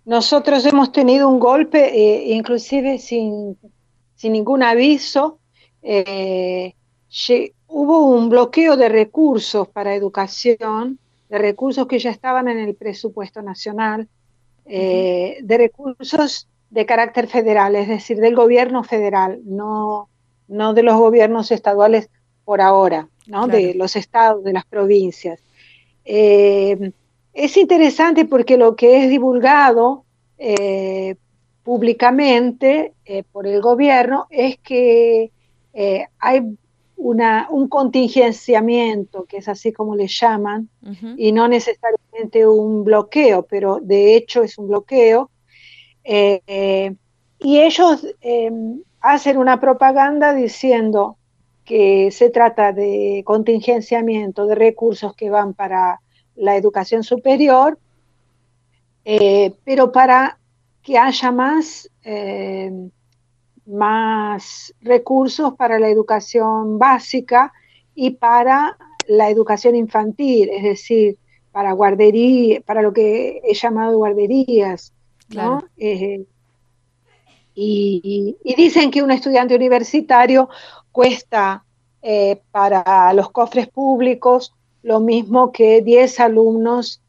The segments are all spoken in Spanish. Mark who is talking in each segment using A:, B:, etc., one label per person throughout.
A: Nosotros hemos tenido un golpe, inclusive sin ningún aviso. eh, Hubo un bloqueo de recursos para educación, de recursos que ya estaban en el presupuesto nacional,
B: Ujú.
A: de recursos de carácter federal, es decir, del gobierno federal, no de los gobiernos estaduales por ahora, ¿no?
B: Claro.
A: De los estados, de las provincias. Eh, es interesante porque lo que es divulgado eh, públicamente por el gobierno es que hay un contingenciamiento, que es así como le llaman,
B: Ujú.
A: y no necesariamente un bloqueo, pero de hecho es un bloqueo. eh, eh, y ellos hacen una propaganda diciendo que se trata de contingenciamiento de recursos que van para la educación superior, pero para que haya más recursos para la educación básica y para la educación infantil, es decir, para guardería, para lo que he llamado guarderías,
B: Claro.
A: ¿no? Y dicen que un estudiante universitario cuesta para los cofres públicos lo mismo que 10 alumnos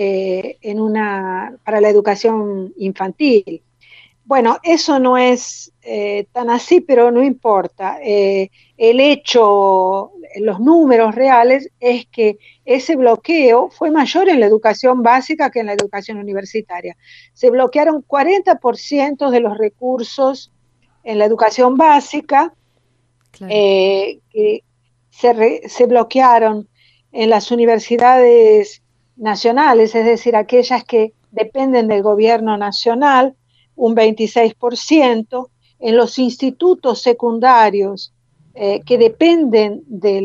A: para la educación infantil. Bueno, eso no es tan así, pero no importa. El hecho, los números reales, es que ese bloqueo fue mayor en la educación básica que en la educación universitaria. Se bloquearon 40% de los recursos en la educación básica,
B: Claro.
A: que se bloquearon en las universidades nacionales, es decir, aquellas que dependen del gobierno nacional, un 26%, en los institutos secundarios que dependen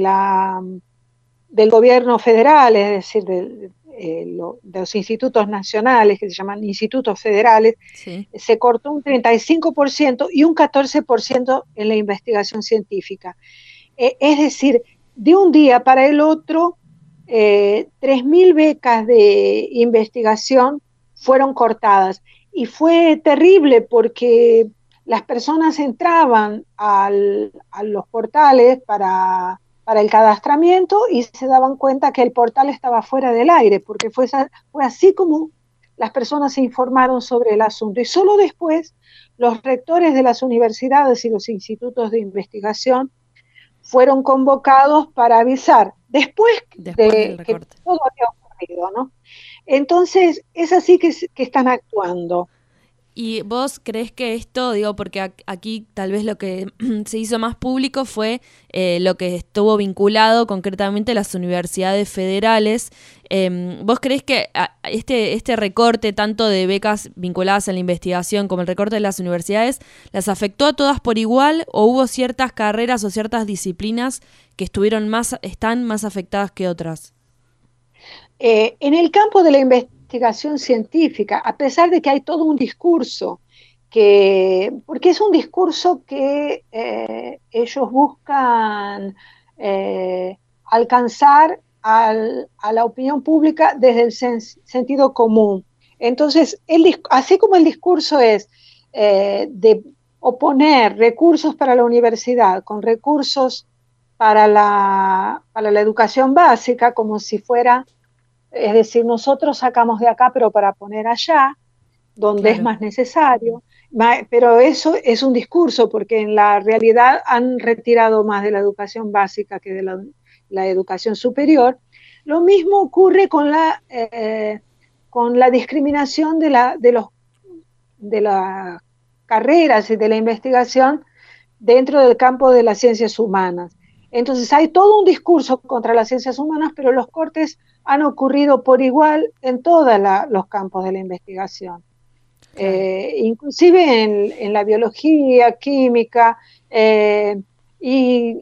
A: del gobierno federal, es decir, de los institutos nacionales, que se llaman institutos federales,
B: Sí.
A: se cortó un 35% y un 14% en la investigación científica. Es decir, de un día para el otro, 3.000 becas de investigación fueron cortadas. Y fue terrible porque las personas entraban a los portales para el cadastramiento y se daban cuenta que el portal estaba fuera del aire, porque fue así como las personas se informaron sobre el asunto. Y solo después los rectores de las universidades y los institutos de investigación fueron convocados para avisar después
B: Después del
A: de que
B: recorte.
A: todo había ocurrido, ¿no? Entonces, es así que están actuando.
B: ¿Y vos crees que esto, digo, porque aquí tal vez lo que se hizo más público fue lo que estuvo vinculado concretamente a las universidades federales? ¿Vos crees que este recorte tanto de becas vinculadas a la investigación como el recorte de las universidades las afectó a todas por igual o hubo ciertas carreras o ciertas disciplinas que están más afectadas que otras?
A: En el campo de la investigación científica, a pesar de que hay todo un discurso, porque es un discurso que ellos buscan alcanzar a la opinión pública desde el sentido común. Entonces, así como el discurso es de oponer recursos para la universidad con recursos para la educación básica, como si fuera, es decir, nosotros sacamos de acá, pero para poner allá, donde es
B: Claro.
A: más necesario. Pero eso es un discurso, porque en la realidad han retirado más de la educación básica que de la educación superior. Lo mismo ocurre con la discriminación de las carreras y de la investigación dentro del campo de las ciencias humanas. Entonces hay todo un discurso contra las ciencias humanas, pero los cortes han ocurrido por igual en todos los campos de la investigación,
B: Claro.
A: inclusive en la biología, química, eh, y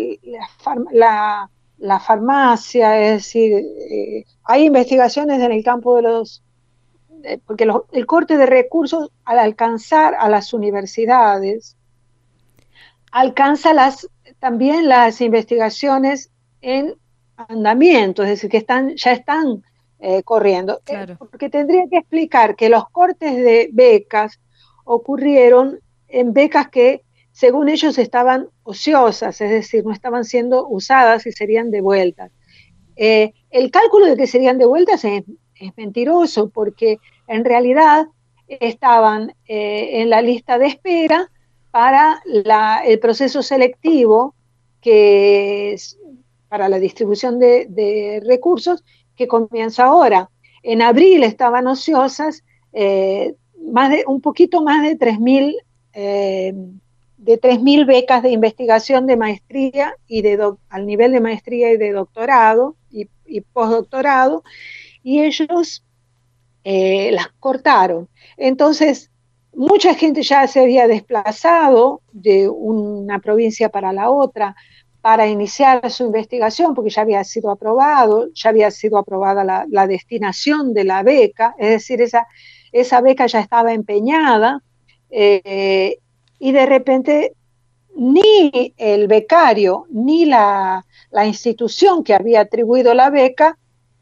A: la farmacia, es decir, hay investigaciones en el campo porque el corte de recursos al alcanzar a las universidades alcanza también las investigaciones en andamiento, es decir, que ya están corriendo.
B: Claro.
A: Porque tendría que explicar que los cortes de becas ocurrieron en becas que, según ellos, estaban ociosas, es decir, no estaban siendo usadas y serían devueltas. El cálculo de que serían devueltas es mentiroso, porque en realidad estaban en la lista de espera para el proceso selectivo que es para la distribución de recursos que comienza ahora. En abril estaban ociosas un poquito más de 3.000 de 3.000 becas de investigación de maestría y al nivel de maestría y de doctorado y postdoctorado, y ellos las cortaron. Entonces, mucha gente ya se había desplazado de una provincia para la otra para iniciar su investigación, porque ya había sido aprobado, ya había sido aprobada la destinación de la beca, es decir, esa beca ya estaba empeñada, y de repente ni el becario ni la institución que había atribuido la beca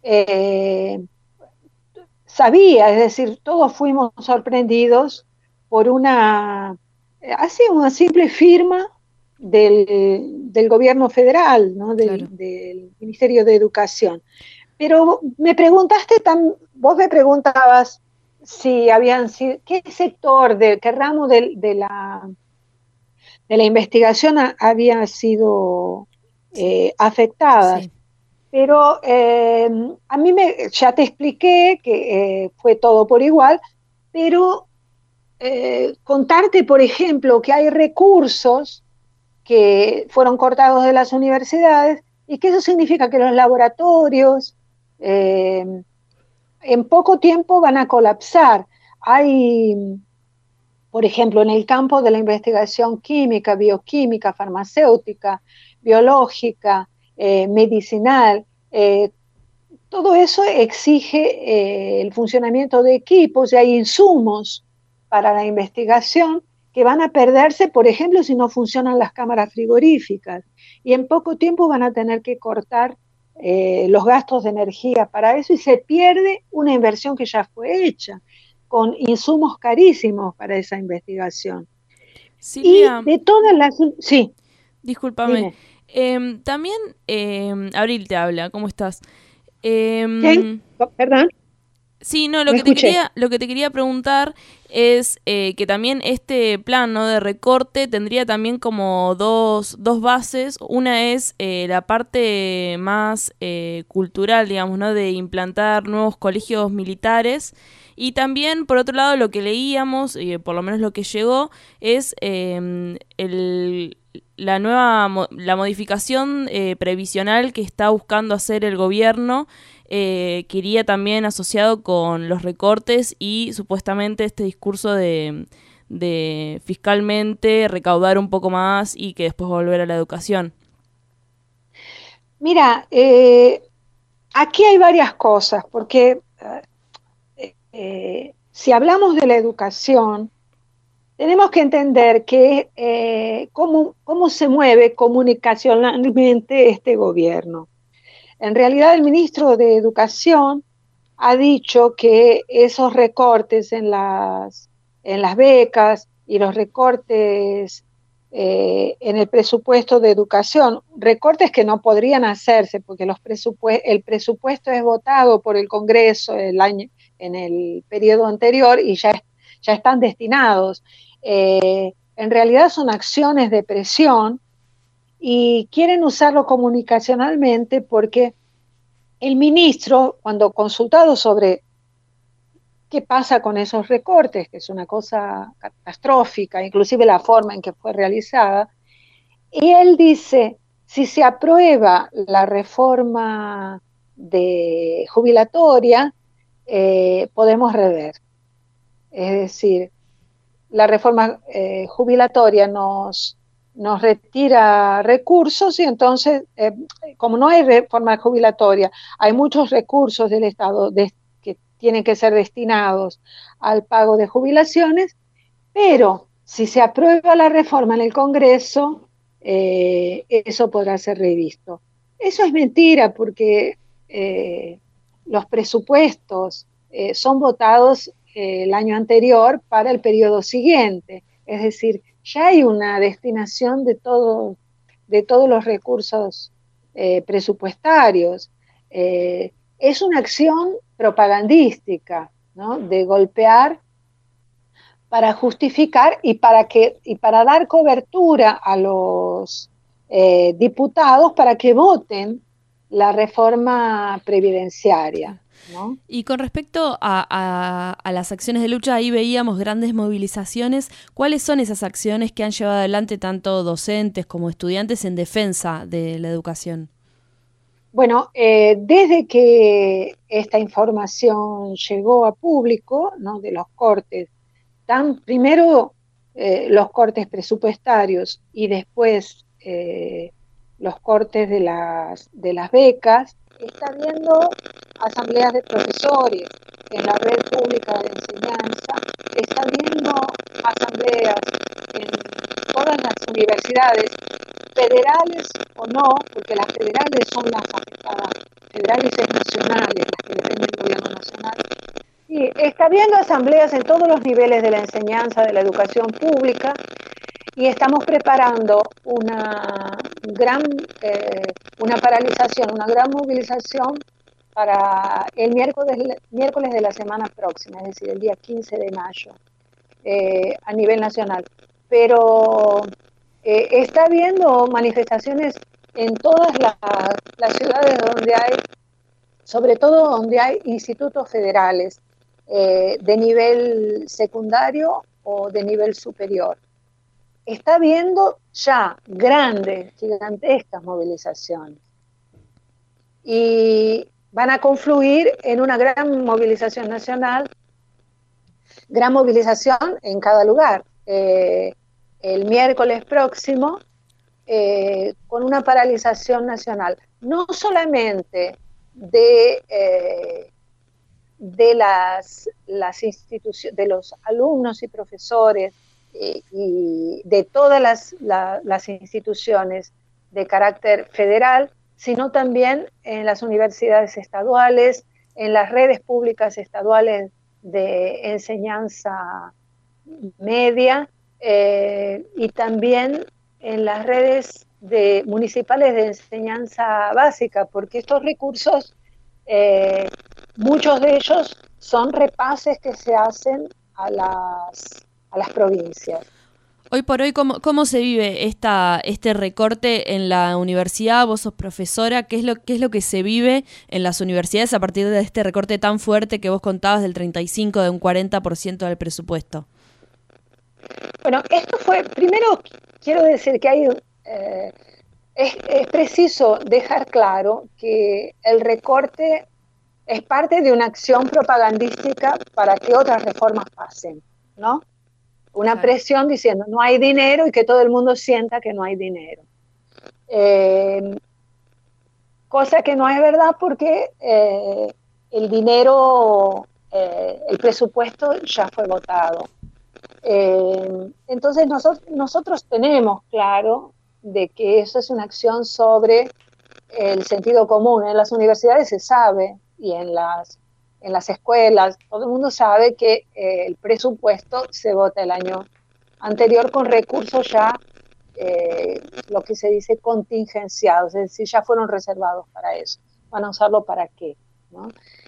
A: sabía, es decir, todos fuimos sorprendidos por así una simple firma del gobierno federal, ¿no?
B: Claro.
A: Del Ministerio de Educación. Pero vos me preguntabas si habían sido, qué sector, qué ramo de la investigación había sido afectadas.
B: Sí.
A: Pero a mí ya te expliqué que fue todo por igual, pero contarte, por ejemplo, que hay recursos que fueron cortados de las universidades y que eso significa que los laboratorios eh, en poco tiempo van a colapsar. Hay, por ejemplo, en el campo de la investigación química, bioquímica, farmacéutica, biológica, medicinal, todo eso exige el funcionamiento de equipos y hay insumos para la investigación que van a perderse, por ejemplo, si no funcionan las cámaras frigoríficas. Y en poco tiempo van a tener que cortar los gastos de energía para eso y se pierde una inversión que ya fue hecha, con insumos carísimos para esa investigación. Y
B: Silvia,
A: de todas las... Sí,
B: discúlpame.
A: dime.
B: También, Abril te habla, ¿cómo estás?
A: ¿Quién?
B: Em,
A: Perdón,
B: Sí, no,
A: no escuché.
B: lo que te quería preguntar es que también este plan, ¿no?, de recorte tendría también como dos bases. Una es la parte más cultural, digamos, ¿no?, de implantar nuevos colegios militares. Y también, por otro lado, lo que leíamos, por lo menos lo que llegó, es la modificación previsional que está buscando hacer el gobierno, que iría también asociado con los recortes y supuestamente este discurso de fiscalmente recaudar un poco más y que después volver a la educación.
A: Mira, aquí hay varias cosas, porque si hablamos de la educación, tenemos que entender que cómo se mueve comunicacionalmente este gobierno. En realidad, el ministro de Educación ha dicho que esos recortes en las becas y los recortes en el presupuesto de educación, recortes que no podrían hacerse porque el presupuesto es votado por el Congreso en el periodo anterior y ya están destinados. En realidad son acciones de presión y quieren usarlo comunicacionalmente porque el ministro, cuando consultado sobre qué pasa con esos recortes, que es una cosa catastrófica, inclusive la forma en que fue realizada, y él dice, si se aprueba la reforma de jubilatoria, podemos rever. Es decir, la reforma jubilatoria nos retira recursos y entonces, como no hay reforma jubilatoria, hay muchos recursos del Estado que tienen que ser destinados al pago de jubilaciones, pero si se aprueba la reforma en el Congreso, eso podrá ser revisto. Eso es mentira porque los presupuestos son votados el año anterior para el periodo siguiente. Es decir, ya hay una destinación de todos los recursos presupuestarios. Es una acción propagandística, ¿no? De golpear para justificar y para dar cobertura a los diputados para que voten la reforma previdenciaria, ¿no?
B: Y con respecto a las acciones de lucha, ahí veíamos grandes movilizaciones. ¿Cuáles son esas acciones que han llevado adelante tanto docentes como estudiantes en defensa de la educación?
A: Bueno, desde que esta información llegó a público, ¿no? De los cortes, primero los cortes presupuestarios y después los cortes de las becas, está habiendo asambleas de profesores en la red pública de enseñanza, está habiendo asambleas en todas las universidades, federales o no, porque las federales son las afectadas, federales y nacionales, las que dependen del gobierno nacional. Y está habiendo asambleas en todos los niveles de la enseñanza, de la educación pública, y estamos preparando una paralización, una gran movilización para el miércoles de la semana próxima, es decir, el día 15 de mayo, a nivel nacional. Pero está habiendo manifestaciones en todas las ciudades donde hay, sobre todo donde hay institutos federales de nivel secundario o de nivel superior. Está habiendo ya grandes, gigantescas movilizaciones y van a confluir en una gran movilización nacional, gran movilización en cada lugar. El miércoles próximo, con una paralización nacional, no solamente de las instituciones, de los alumnos y profesores y de todas las instituciones de carácter federal, sino también en las universidades estaduales, en las redes públicas estaduales de enseñanza media y también en las redes municipales de enseñanza básica, porque estos recursos, muchos de ellos son repases que se hacen a las provincias.
B: Hoy por hoy, ¿cómo se vive este recorte en la universidad? Vos sos profesora, ¿qué es lo que se vive en las universidades a partir de este recorte tan fuerte que vos contabas del 35%, de un 40% del presupuesto?
A: Bueno, esto fue, primero quiero decir que hay, es preciso dejar claro que el recorte es parte de una acción propagandística para que otras reformas pasen, ¿no? Una presión diciendo no hay dinero y que todo el mundo sienta que no hay dinero. Cosa que no es verdad porque el dinero, el presupuesto ya fue votado. Entonces nosotros tenemos claro de que eso es una acción sobre el sentido común. En las universidades se sabe y en las escuelas todo el mundo sabe que el presupuesto se vota el año anterior con recursos ya lo que se dice contingenciados, es decir, ya fueron reservados para eso. ¿Van a usarlo para qué? ¿No?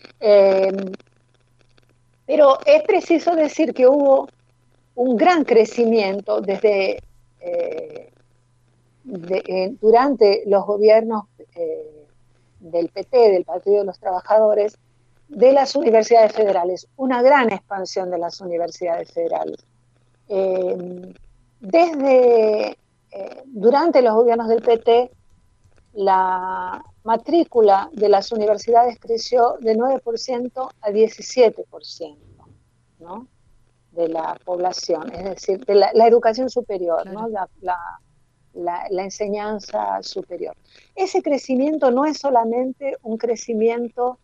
A: Pero es preciso decir que hubo un gran crecimiento durante los gobiernos del PT, del Partido de los Trabajadores, de las universidades federales, una gran expansión de las universidades federales. Durante los gobiernos del PT, la matrícula de las universidades creció de 9% a 17%, ¿no? De la población, es decir, de la educación superior, claro. ¿No? La enseñanza superior. Ese crecimiento no es solamente un crecimiento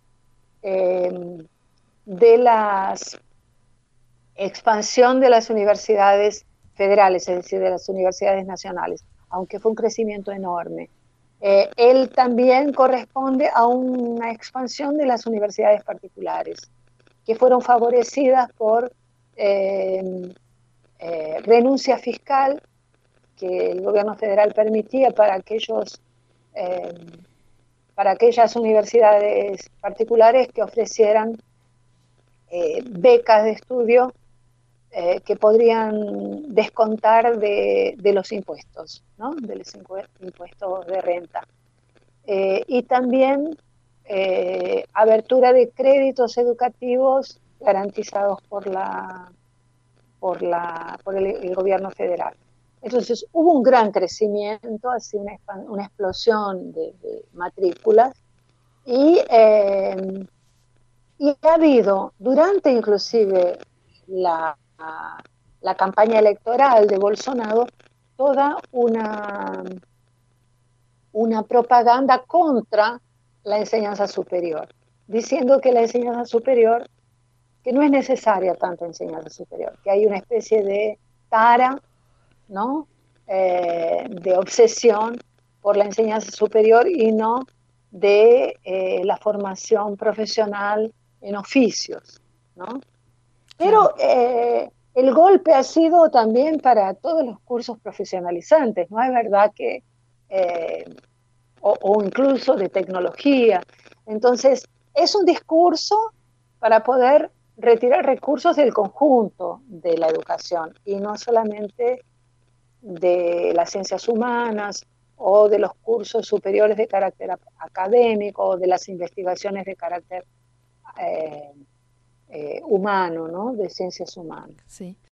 A: de la expansión de las universidades federales, es decir, de las universidades nacionales, aunque fue un crecimiento enorme. Él también corresponde a una expansión de las universidades particulares, que fueron favorecidas por eh, renuncia fiscal que el gobierno federal permitía eh, para aquellas universidades particulares que ofrecieran becas de estudio que podrían descontar de los impuestos, ¿no? De los impuestos de renta. Y también abertura de créditos educativos garantizados por el gobierno federal. Entonces hubo un gran crecimiento, así una explosión de matrículas y ha habido durante inclusive la, la campaña electoral de Bolsonaro toda una propaganda contra la enseñanza superior, diciendo que la enseñanza superior, que no es necesaria tanta enseñanza superior, que hay una especie de tara, ¿no? De obsesión por la enseñanza superior y no de la formación profesional en oficios, ¿no?
B: Claro.
A: Pero el golpe ha sido también para todos los cursos profesionalizantes, ¿no? Es verdad que, eh, o incluso de tecnología. Entonces, es un discurso para poder retirar recursos del conjunto de la educación y no solamente de las ciencias humanas o de los cursos superiores de carácter académico o de las investigaciones de carácter humano, ¿no? De ciencias humanas.
B: Sí.